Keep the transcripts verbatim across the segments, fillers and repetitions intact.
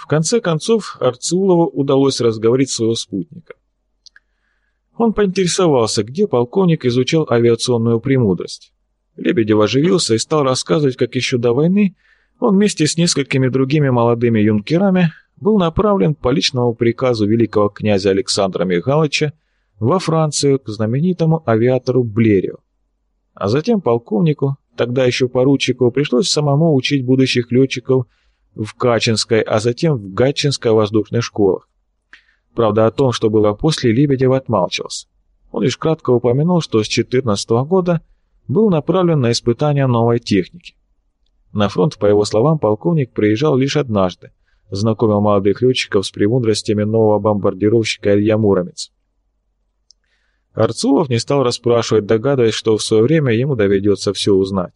В конце концов, Арцулову удалось разговорить своего спутника. Он поинтересовался, где полковник изучал авиационную премудрость. Лебедев оживился и стал рассказывать, как еще до войны он вместе с несколькими другими молодыми юнкерами был направлен по личному приказу великого князя Александра Михайловича во Францию к знаменитому авиатору Блерию. А затем полковнику, тогда еще поручику, пришлось самому учить будущих летчиков в Качинской, а затем в Гатчинской воздушных школах. Правда, о том, что было после, Лебедев отмалчивался. Он лишь кратко упомянул, что с две тысячи четырнадцатого года был направлен на испытания новой техники. На фронт, по его словам, полковник приезжал лишь однажды, знакомил молодых летчиков с премудростями нового бомбардировщика Илья Муромец. Арцулов не стал расспрашивать, догадываясь, что в свое время ему доведется все узнать.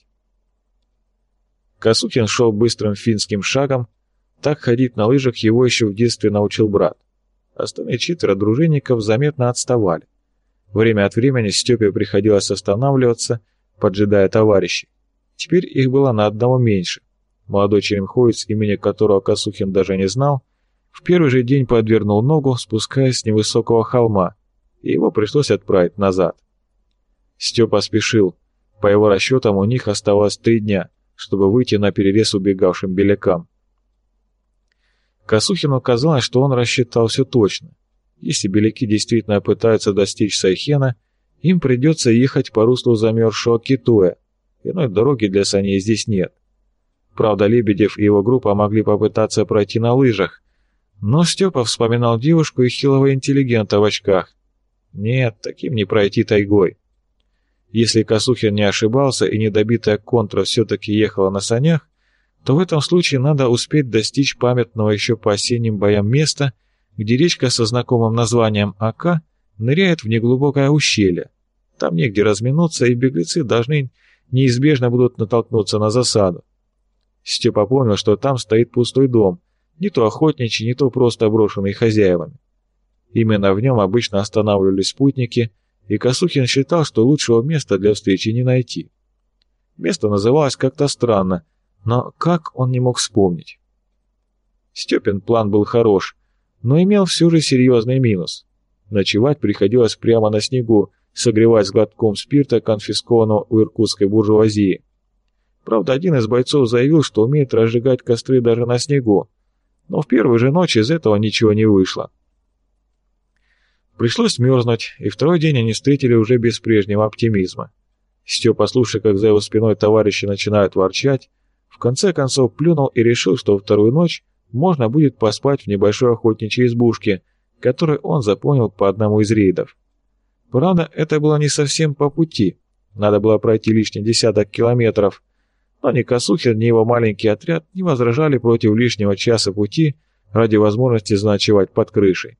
Косухин шел быстрым финским шагом, так ходить на лыжах его еще в детстве научил брат. Остальные четверо дружинников заметно отставали. Время от времени Степе приходилось останавливаться, поджидая товарищей. Теперь их было на одного меньше. Молодой черемхоец, имени которого Косухин даже не знал, в первый же день подвернул ногу, спускаясь с невысокого холма, и его пришлось отправить назад. Степа спешил. По его расчетам, у них оставалось три дня, чтобы выйти на перерез убегавшим белякам. Косухину казалось, что он рассчитал все точно. Если беляки действительно пытаются достичь Сайхена, им придется ехать по руслу замерзшего Китуя. Иной дороги для саней здесь нет. Правда, Лебедев и его группа могли попытаться пройти на лыжах, но Степа вспоминал девушку и хилого интеллигента в очках. Нет, таким не пройти тайгой. Если Косухин не ошибался и недобитая контра все-таки ехала на санях, то в этом случае надо успеть достичь памятного еще по осенним боям места, где речка со знакомым названием Ака ныряет в неглубокое ущелье. Там негде разминуться, и беглецы должны неизбежно будут натолкнуться на засаду. Степа понял, что там стоит пустой дом, не то охотничий, не то просто брошенный хозяевами. Именно в нем обычно останавливались спутники, и Косухин считал, что лучшего места для встречи не найти. Место называлось как-то странно, но как он не мог вспомнить? Степин план был хорош, но имел все же серьезный минус. Ночевать приходилось прямо на снегу, согреваясь глотком спирта, конфискованного у иркутской буржуазии. Правда, один из бойцов заявил, что умеет разжигать костры даже на снегу, но в первую же ночь из этого ничего не вышло. Пришлось мерзнуть, и второй день они встретили уже без прежнего оптимизма. Степа, слушая, как за его спиной товарищи начинают ворчать, в конце концов плюнул и решил, что вторую ночь можно будет поспать в небольшой охотничьей избушке, которую он запомнил по одному из рейдов. Правда, это было не совсем по пути, надо было пройти лишний десяток километров, но ни Косухин, ни его маленький отряд не возражали против лишнего часа пути ради возможности заночевать под крышей.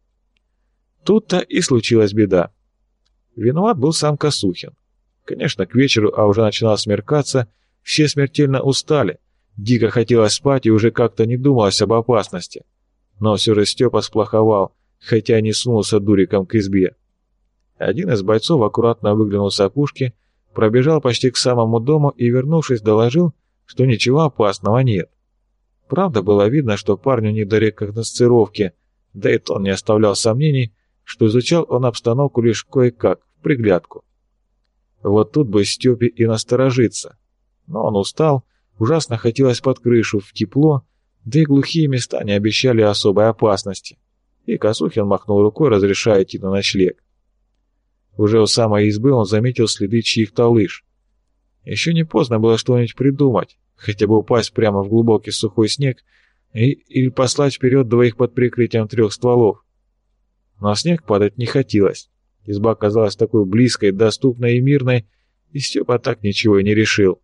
Тут-то и случилась беда. Виноват был сам Косухин. Конечно, к вечеру, а уже начинало смеркаться, все смертельно устали, дико хотелось спать и уже как-то не думалось об опасности. Но все же Степа сплоховал, хотя не сунулся дуриком к избе. Один из бойцов аккуратно выглянул с опушки, пробежал почти к самому дому и, вернувшись, доложил, что ничего опасного нет. Правда, было видно, что парню не до рекогносцировки, да и то он не оставлял сомнений, что изучал он обстановку лишь кое-как, в приглядку. Вот тут бы Степе и насторожиться. Но он устал, ужасно хотелось под крышу, в тепло, да и глухие места не обещали особой опасности. И Косухин махнул рукой, разрешая идти на ночлег. Уже у самой избы он заметил следы чьих-то лыж. Еще не поздно было что-нибудь придумать, хотя бы упасть прямо в глубокий сухой снег и, или послать вперед двоих под прикрытием трех стволов. Но снег падать не хотелось. Изба казалась такой близкой, доступной и мирной, и Степа так ничего и не решил.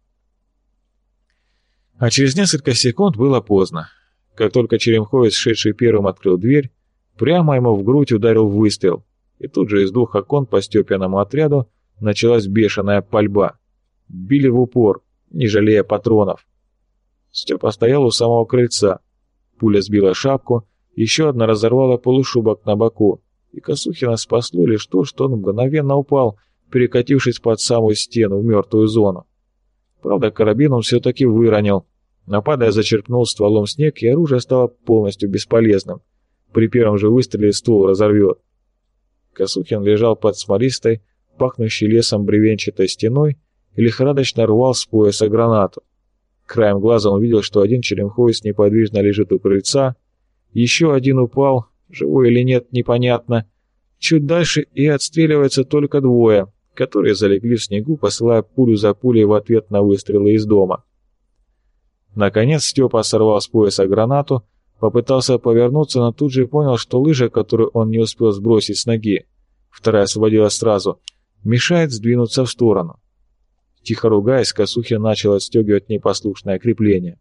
А через несколько секунд было поздно. Как только черемхоец, шедший первым, открыл дверь, прямо ему в грудь ударил выстрел, и тут же из двух окон по Степиному отряду началась бешеная пальба. Били в упор, не жалея патронов. Степа стоял у самого крыльца. Пуля сбила шапку, еще одна разорвала полушубок на боку, и Косухина спасло лишь то, что он мгновенно упал, перекатившись под самую стену в мертвую зону. Правда, карабин он все-таки выронил, Нападая, зачерпнул стволом снег, и оружие стало полностью бесполезным. При первом же выстреле ствол разорвет. Косухин лежал под смолистой, пахнущей лесом бревенчатой стеной и лихорадочно рвал с пояса гранату. Краем глаза он видел, что один черемховец неподвижно лежит у крыльца, еще один упал, живой или нет, непонятно. Чуть дальше и отстреливаются только двое, которые залегли в снегу, посылая пулю за пулей в ответ на выстрелы из дома. Наконец Степа сорвал с пояса гранату, попытался повернуться, но тут же понял, что лыжа, которую он не успел сбросить с ноги, вторая освободилась сразу, мешает сдвинуться в сторону. Тихо ругаясь, Косухин начал отстегивать непослушное крепление.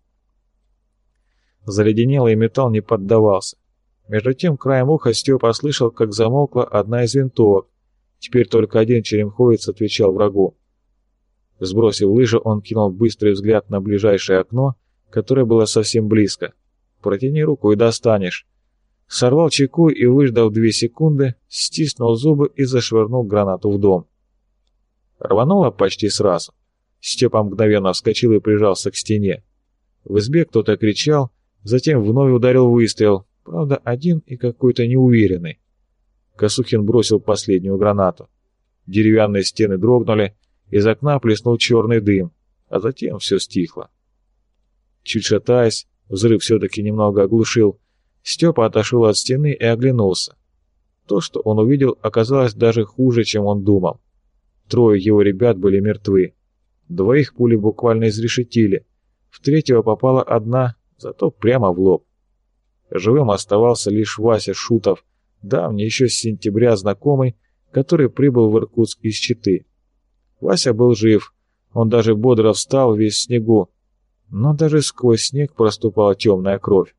Заледенелый металл не поддавался. Между тем, краем уха Степа слышал, как замолкла одна из винтовок. Теперь только один черемховец отвечал врагу. Сбросив лыжи, он кинул быстрый взгляд на ближайшее окно, которое было совсем близко. Протяни руку и достанешь. Сорвал чеку и, выждав две секунды, стиснул зубы и зашвырнул гранату в дом. Рвануло почти сразу. Степа мгновенно вскочил и прижался к стене. В избе кто-то кричал, затем вновь ударил выстрел, правда один и какой-то неуверенный. Косухин бросил последнюю гранату. Деревянные стены дрогнули, из окна плеснул черный дым, а затем все стихло. Чуть шатаясь, взрыв все-таки немного оглушил, Степа отошел от стены и оглянулся. То, что он увидел, оказалось даже хуже, чем он думал. Трое его ребят были мертвы. Двоих пули буквально изрешетили, в третьего попала одна, зато прямо в лоб. Живым оставался лишь Вася Шутов, давний еще с сентября знакомый, который прибыл в Иркутск из Читы. Вася был жив, он даже бодро встал весь в снегу, но даже сквозь снег проступала темная кровь.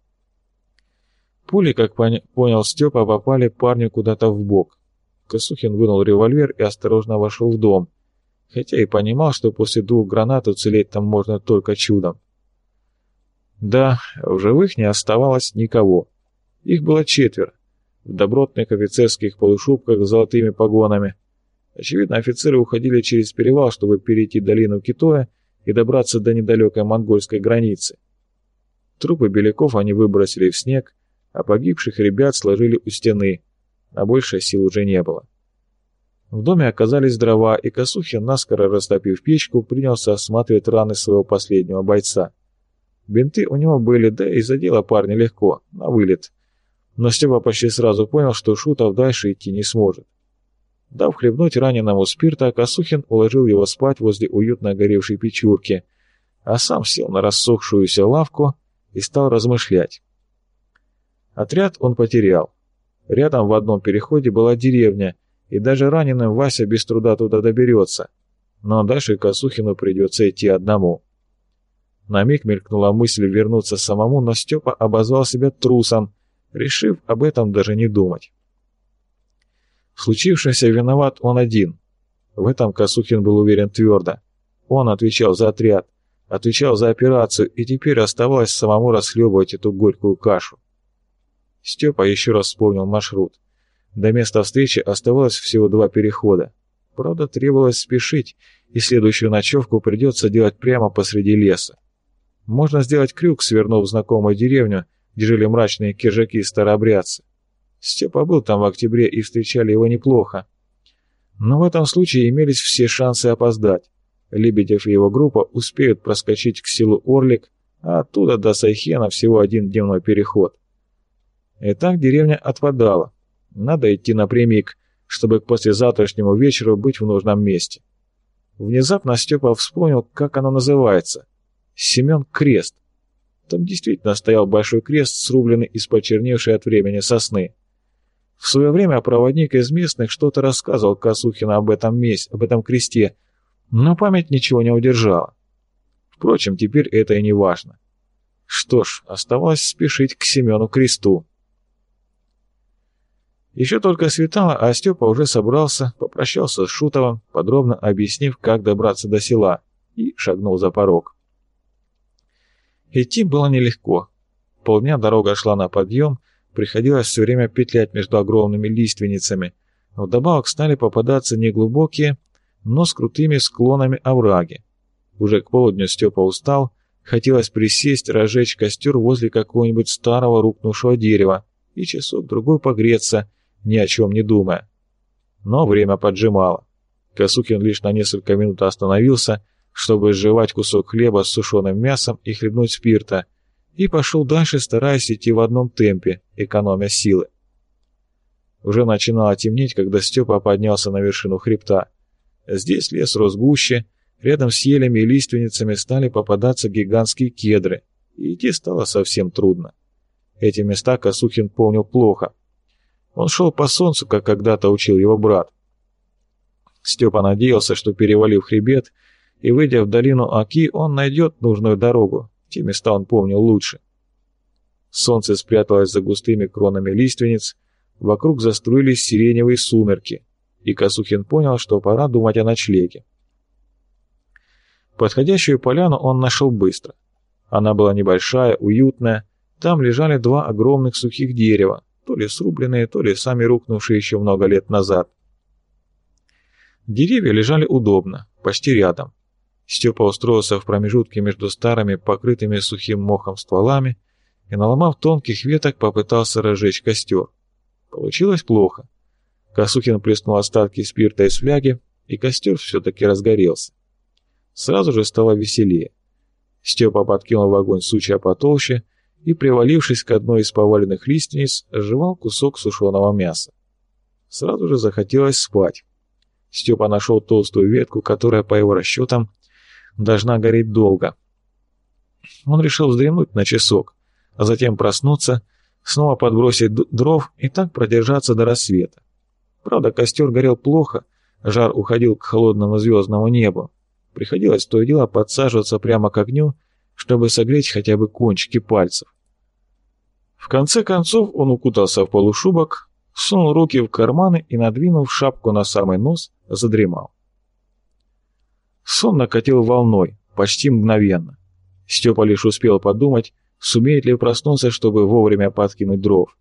Пули, как понял Степа, попали парню куда-то в бок. Косухин вынул револьвер и осторожно вошел в дом, хотя и понимал, что после двух гранат уцелеть там можно только чудом. Да, в живых не оставалось никого. Их было четверо, в добротных офицерских полушубках с золотыми погонами. Очевидно, офицеры уходили через перевал, чтобы перейти долину Китоя и добраться до недалекой монгольской границы. Трупы беляков они выбросили в снег, а погибших ребят сложили у стены, а больше сил уже не было. В доме оказались дрова, и Косухин, наскоро растопив печку, принялся осматривать раны своего последнего бойца. Бинты у него были, да и задело парня легко, на вылет. Но Степа почти сразу понял, что Шутов дальше идти не сможет. Дав хлебнуть раненому спирта, Косухин уложил его спать возле уютно горевшей печурки, а сам сел на рассохшуюся лавку и стал размышлять. Отряд он потерял. Рядом в одном переходе была деревня, и даже раненым Вася без труда туда доберется. Но дальше Косухину придется идти одному. На миг мелькнула мысль вернуться самому, но Степа обозвал себя трусом, решив об этом даже не думать. В случившемся виноват он один. В этом Косухин был уверен твердо. Он отвечал за отряд, отвечал за операцию, и теперь оставалось самому расхлебывать эту горькую кашу. Степа еще раз вспомнил маршрут. До места встречи оставалось всего два перехода. Правда, требовалось спешить, и следующую ночевку придется делать прямо посреди леса. Можно сделать крюк, свернув в знакомую деревню, где жили мрачные киржаки-старообрядцы. Степа был там в октябре, и встречали его неплохо. Но в этом случае имелись все шансы опоздать. Лебедев и его группа успеют проскочить к селу Орлик, а оттуда до Сайхена всего один дневной переход. Итак, деревня отпадала. Надо идти напрямик, чтобы к послезавтрашнему вечеру быть в нужном месте. Внезапно Степа вспомнил, как оно называется. Семен Крест. Там действительно стоял большой крест, срубленный из почерневшей от времени сосны. В свое время проводник из местных что-то рассказывал Косухину об этом месте, об этом кресте, но память ничего не удержала. Впрочем, теперь это и не важно. Что ж, оставалось спешить к Семену Кресту. Еще только светало, а Степа уже собрался, попрощался с Шутовым, подробно объяснив, как добраться до села, и шагнул за порог. Идти было нелегко. Полдня дорога шла на подъем, приходилось все время петлять между огромными лиственницами. Вдобавок стали попадаться неглубокие, но с крутыми склонами овраги. Уже к полудню Степа устал, Хотелось присесть, разжечь костер возле какого-нибудь старого рухнувшего дерева и часок-другой погреться, ни о чем не думая. Но время поджимало. Косухин лишь на несколько минут остановился, чтобы сживать кусок хлеба с сушеным мясом и хлебнуть спирта, и пошел дальше, стараясь идти в одном темпе, экономя силы. Уже начинало темнеть, когда Степа поднялся на вершину хребта. Здесь лес рос гуще, рядом с елями и лиственницами стали попадаться гигантские кедры, и идти стало совсем трудно. Эти места Косухин помнил плохо. Он шел по солнцу, как когда-то учил его брат. Степа надеялся, что, перевалив хребет и выйдя в долину Оки, он найдет нужную дорогу. Те места он помнил лучше. Солнце спряталось за густыми кронами лиственниц, вокруг заструились сиреневые сумерки, и Косухин понял, что пора думать о ночлеге. Подходящую поляну он нашел быстро. Она была небольшая, уютная, там лежали два огромных сухих дерева, то ли срубленные, то ли сами рухнувшие еще много лет назад. Деревья лежали удобно, почти рядом. Степа устроился в промежутке между старыми, покрытыми сухим мохом стволами и, наломав тонких веток, попытался разжечь костер. Получилось плохо. Косухин плеснул остатки спирта из фляги, и костер все-таки разгорелся. Сразу же стало веселее. Степа подкинул в огонь сучья потолще и, привалившись к одной из поваленных лиственниц, жевал кусок сушеного мяса. Сразу же захотелось спать. Степа нашел толстую ветку, которая, по его расчетам, должна гореть долго. Он решил вздремнуть на часок, а затем проснуться, снова подбросить дров и так продержаться до рассвета. Правда, костер горел плохо, жар уходил к холодному звездному небу. Приходилось то и дело подсаживаться прямо к огню, чтобы согреть хотя бы кончики пальцев. В конце концов он укутался в полушубок, сунул руки в карманы и, надвинув шапку на самый нос, задремал. Сон накатил волной, почти мгновенно. Степа лишь успел подумать, сумеет ли проснуться, чтобы вовремя подкинуть дров.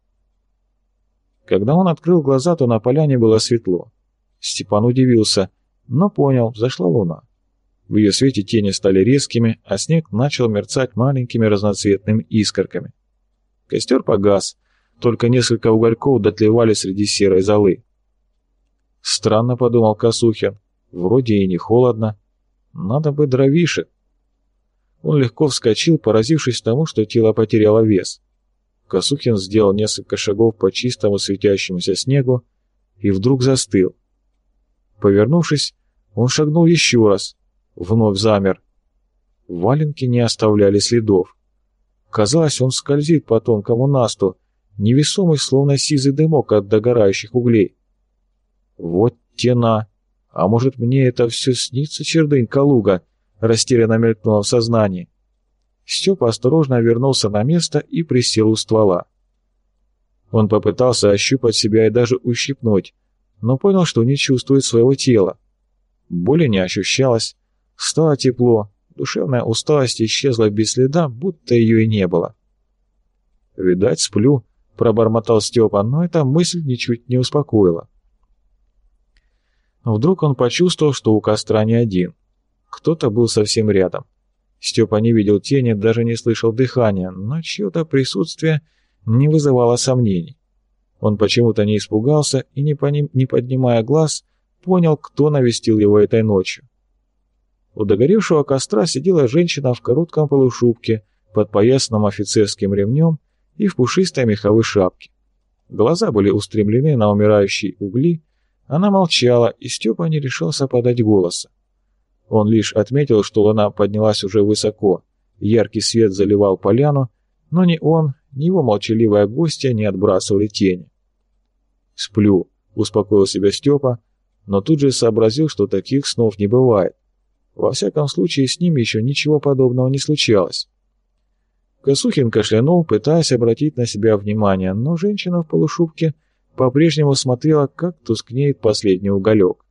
Когда он открыл глаза, то на поляне было светло. Степан удивился, но понял, взошла луна. В ее свете тени стали резкими, а снег начал мерцать маленькими разноцветными искорками. Костер погас, только несколько угольков дотлевали среди серой золы. Странно, подумал Косухин, вроде и не холодно. Надо бы дровишек. Он легко вскочил, поразившись тому, что тело потеряло вес. Косухин сделал несколько шагов по чистому светящемуся снегу и вдруг застыл. Повернувшись, он шагнул еще раз, вновь замер. Валенки не оставляли следов. Казалось, он скользит по тонкому насту, невесомый, словно сизый дымок от догорающих углей. Вот тена! А может, мне это все снится, чердынь Калуга? Растерянно мелькнуло в сознании. Степа осторожно вернулся на место и присел у ствола. Он попытался ощупать себя и даже ущипнуть, но понял, что не чувствует своего тела. Боли не ощущалось, стало тепло, душевная усталость исчезла без следа, будто ее и не было. «Видать, сплю», — пробормотал Степа, но эта мысль ничуть не успокоила. Вдруг он почувствовал, что у костра не один. Кто-то был совсем рядом. Степа не видел тени, даже не слышал дыхания, но чье-то присутствие не вызывало сомнений. Он почему-то не испугался и, не, поним... не поднимая глаз, понял, кто навестил его этой ночью. У догоревшего костра сидела женщина в коротком полушубке, подпоясанном офицерским ремнем и в пушистой меховой шапке. Глаза были устремлены на умирающие угли. Она молчала, и Степа не решался подать голоса. Он лишь отметил, что луна поднялась уже высоко, яркий свет заливал поляну, но ни он, ни его молчаливая гостья не отбрасывали тени. «Сплю», — успокоил себя Степа, но тут же сообразил, что таких снов не бывает. Во всяком случае, с ним еще ничего подобного не случалось. Косухин кашлянул, пытаясь обратить на себя внимание, но женщина в полушубке по-прежнему смотрела, как тускнеет последний уголек.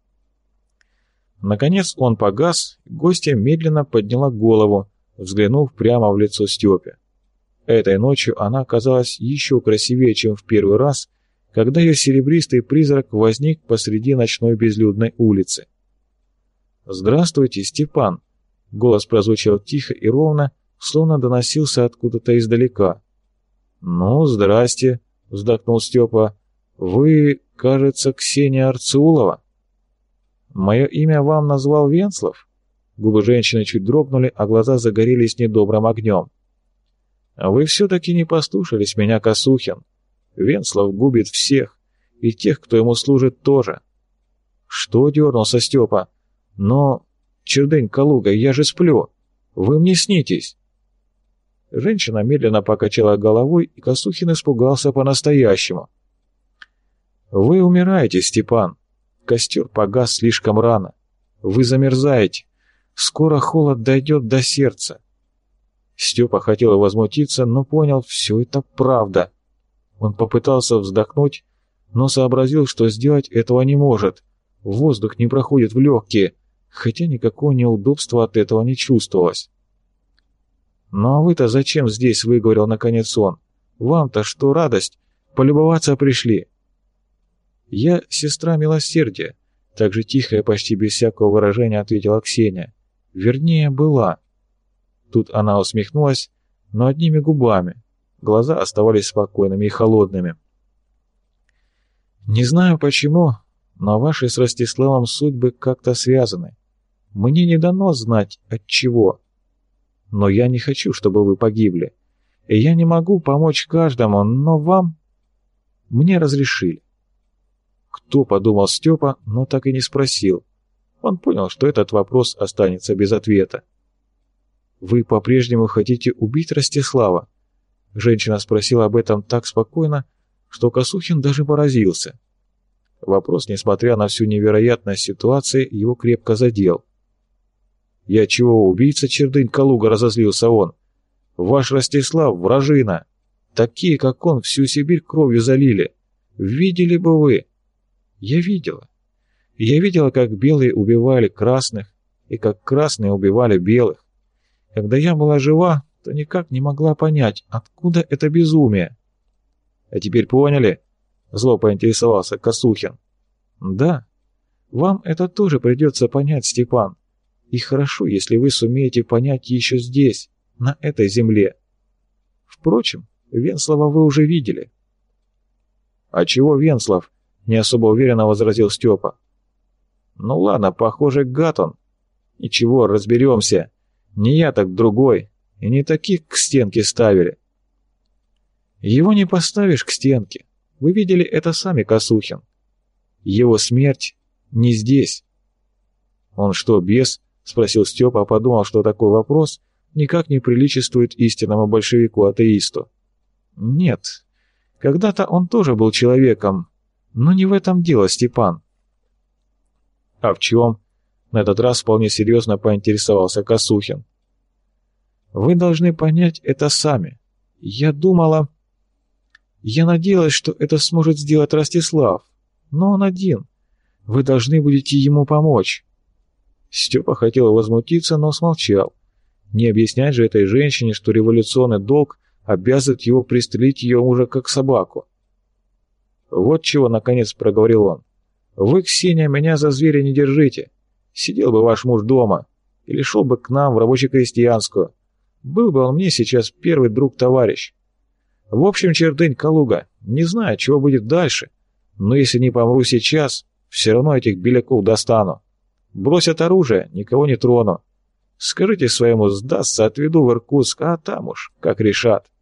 Наконец он погас, гостья медленно подняла голову, взглянув прямо в лицо Степе. Этой ночью она оказалась еще красивее, чем в первый раз, когда ее серебристый призрак возник посреди ночной безлюдной улицы. «Здравствуйте, Степан!» Голос прозвучал тихо и ровно, словно доносился откуда-то издалека. «Ну, здрасте», — вздохнул Степа. «Вы, кажется, Ксения Арцеулова?» «Мое имя вам назвал Венслов?» Губы женщины чуть дрогнули, а глаза загорелись недобрым огнем. «Вы все-таки не послушались меня, Косухин. Венслов губит всех, и тех, кто ему служит, тоже». «Что?» — дернулся Степа. «Но, Чердынь Калуга, я же сплю. Вы мне снитесь». Женщина медленно покачала головой, и Косухин испугался по-настоящему. «Вы умираете, Степан. Костер погас слишком рано. Вы замерзаете. Скоро холод дойдет до сердца». Степа хотел возмутиться, но понял, все это правда. Он попытался вздохнуть, но сообразил, что сделать этого не может. Воздух не проходит в легкие, хотя никакого неудобства от этого не чувствовалось. «Ну а вы-то зачем здесь?» — выговорил наконец он. «Вам-то что радость? Полюбоваться пришли». «Я сестра милосердия», — так же тихо и почти без всякого выражения ответила Ксения. «Вернее, была». Тут она усмехнулась, но одними губами. Глаза оставались спокойными и холодными. «Не знаю почему, но ваши с Ростиславом судьбы как-то связаны. Мне не дано знать, от чего. Но я не хочу, чтобы вы погибли. И я не могу помочь каждому, но вам... Мне разрешили». «Кто?» — подумал Степа, но так и не спросил. Он понял, что этот вопрос останется без ответа. «Вы по-прежнему хотите убить Ростислава?» Женщина спросила об этом так спокойно, что Косухин даже поразился. Вопрос, несмотря на всю невероятность ситуации, его крепко задел. «Я чего, убийца, Чердынь Калуга?» — разозлился он. «Ваш Ростислав — вражина. Такие, как он, всю Сибирь кровью залили. Видели бы вы!» «Я видела. Я видела, как белые убивали красных, и как красные убивали белых. Когда я была жива, то никак не могла понять, откуда это безумие». «А теперь поняли?» — зло поинтересовался Косухин. «Да. Вам это тоже придется понять, Степан. И хорошо, если вы сумеете понять еще здесь, на этой земле. Впрочем, Венслова вы уже видели». «А чего Венслов?» — не особо уверенно возразил Степа. «Ну ладно, похоже, гад он. Ничего, разберемся. Не я, так другой. И не таких к стенке ставили». «Его не поставишь к стенке. Вы видели это сами, Косухин. Его смерть не здесь». «Он что, бес?» — спросил Степа, а подумал, что такой вопрос никак не приличествует истинному большевику-атеисту. «Нет, когда-то он тоже был человеком, но не в этом дело, Степан». «А в чем?» — на этот раз вполне серьезно поинтересовался Косухин. «Вы должны понять это сами. Я думала... Я надеялась, что это сможет сделать Ростислав, но он один. Вы должны будете ему помочь». Степа хотел возмутиться, но смолчал. Не объяснять же этой женщине, что революционный долг обязывает его пристрелить ее мужа как собаку. «Вот чего, наконец, проговорил он. Вы, Ксения, меня за зверя не держите. Сидел бы ваш муж дома или шел бы к нам в рабоче-крестьянскую. Был бы он мне сейчас первый друг-товарищ. В общем, Чердынь Калуга, не знаю, чего будет дальше, но если не помру сейчас, все равно этих беляков достану. Бросят оружие, никого не трону. Скажите своему, сдастся, отведу в Иркутск, а там уж как решат».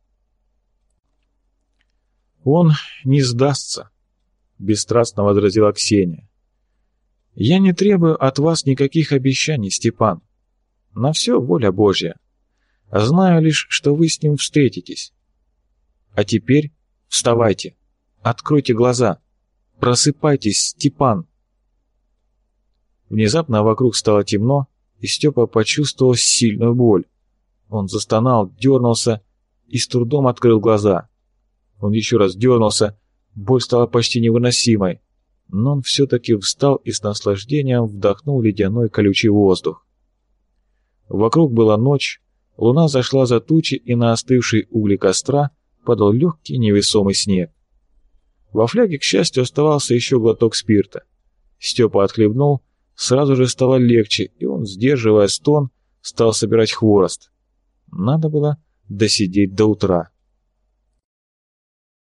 «Он не сдастся», — бесстрастно возразила Ксения. «Я не требую от вас никаких обещаний, Степан. На все воля Божья. Знаю лишь, что вы с ним встретитесь. А теперь вставайте, откройте глаза, просыпайтесь, Степан». Внезапно вокруг стало темно, и Степа почувствовал сильную боль. Он застонал, дернулся и с трудом открыл глаза. Он еще раз дернулся, боль стала почти невыносимой, но он все-таки встал и с наслаждением вдохнул ледяной колючий воздух. Вокруг была ночь, луна зашла за тучи, и на остывшие угли костра падал легкий невесомый снег. Во фляге, к счастью, оставался еще глоток спирта. Степа отхлебнул, сразу же стало легче, и он, сдерживая стон, стал собирать хворост. Надо было досидеть до утра.